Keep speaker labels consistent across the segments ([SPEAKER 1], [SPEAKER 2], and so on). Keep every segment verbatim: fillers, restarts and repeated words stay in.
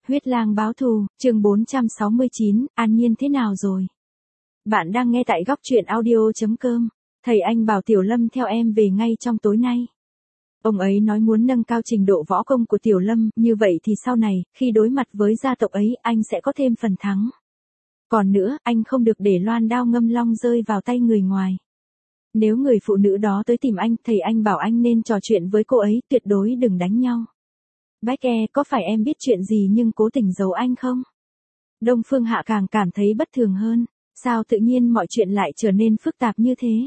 [SPEAKER 1] Huyết lang báo thù, chương bốn trăm sáu mươi chín, An Nhiên thế nào rồi? Bạn đang nghe tại góc truyện audio chấm com. Thầy anh bảo Tiểu Lâm theo em về ngay trong tối nay. Ông ấy nói muốn nâng cao trình độ võ công của Tiểu Lâm, như vậy thì sau này, khi đối mặt với gia tộc ấy, anh sẽ có thêm phần thắng. Còn nữa, anh không được để loan đao ngâm long rơi vào tay người ngoài. Nếu người phụ nữ đó tới tìm anh, thầy anh bảo anh nên trò chuyện với cô ấy, tuyệt đối đừng đánh nhau. Becca, có phải em biết chuyện gì nhưng cố tình giấu anh không? Đông Phương Hạ càng cảm thấy bất thường hơn. Sao tự nhiên mọi chuyện lại trở nên phức tạp như thế?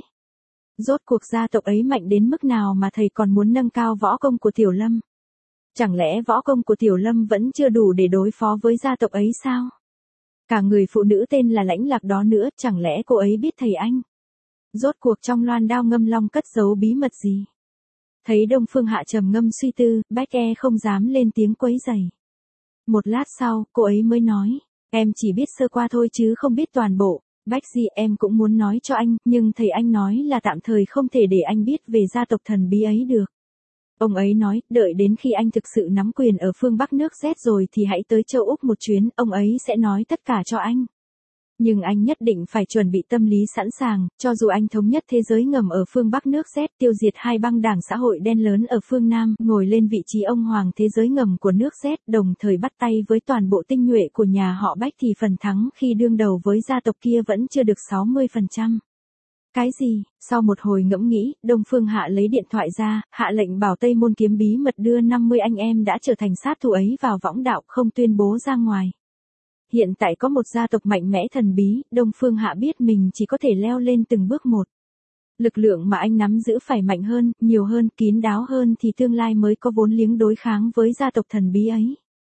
[SPEAKER 1] Rốt cuộc gia tộc ấy mạnh đến mức nào mà thầy còn muốn nâng cao võ công của Tiểu Lâm? Chẳng lẽ võ công của Tiểu Lâm vẫn chưa đủ để đối phó với gia tộc ấy sao? Cả người phụ nữ tên là Lãnh Lạc đó nữa, chẳng lẽ cô ấy biết thầy anh? Rốt cuộc trong loan đao ngâm long cất giấu bí mật gì? Thấy Đông Phương Hạ trầm ngâm suy tư, Becca không dám lên tiếng quấy rầy. Một lát sau, cô ấy mới nói, em chỉ biết sơ qua thôi chứ không biết toàn bộ. Becky, em cũng muốn nói cho anh, nhưng thầy anh nói là tạm thời không thể để anh biết về gia tộc thần bí ấy được. Ông ấy nói, đợi đến khi anh thực sự nắm quyền ở phương Bắc nước Z rồi thì hãy tới châu Úc một chuyến, ông ấy sẽ nói tất cả cho anh. Nhưng anh nhất định phải chuẩn bị tâm lý sẵn sàng, cho dù anh thống nhất thế giới ngầm ở phương Bắc nước Z, tiêu diệt hai băng đảng xã hội đen lớn ở phương Nam, ngồi lên vị trí ông hoàng thế giới ngầm của nước Z, đồng thời bắt tay với toàn bộ tinh nhuệ của nhà họ Bách thì phần thắng khi đương đầu với gia tộc kia vẫn chưa được sáu mươi phần trăm. Cái gì? Sau một hồi ngẫm nghĩ, Đông Phương Hạ lấy điện thoại ra, hạ lệnh bảo Tây Môn Kiếm bí mật đưa năm mươi anh em đã trở thành sát thủ ấy vào võng đạo, không tuyên bố ra ngoài. Hiện tại có một gia tộc mạnh mẽ thần bí, Đông Phương Hạ biết mình chỉ có thể leo lên từng bước một. Lực lượng mà anh nắm giữ phải mạnh hơn, nhiều hơn, kín đáo hơn thì tương lai mới có vốn liếng đối kháng với gia tộc thần bí ấy.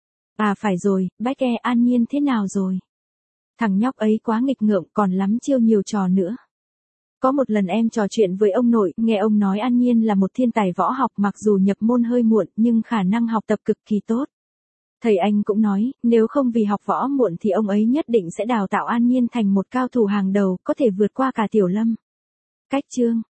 [SPEAKER 1] À phải rồi, Becca, An Nhiên thế nào rồi? Thằng nhóc ấy quá nghịch ngợm, còn lắm chiêu nhiều trò nữa. Có một lần em trò chuyện với ông nội, nghe ông nói An Nhiên là một thiên tài võ học, mặc dù nhập môn hơi muộn nhưng khả năng học tập cực kỳ tốt. Thầy anh cũng nói, nếu không vì học võ muộn thì ông ấy nhất định sẽ đào tạo An Nhiên thành một cao thủ hàng đầu, có thể vượt qua cả Tiểu Lâm. Cách chương,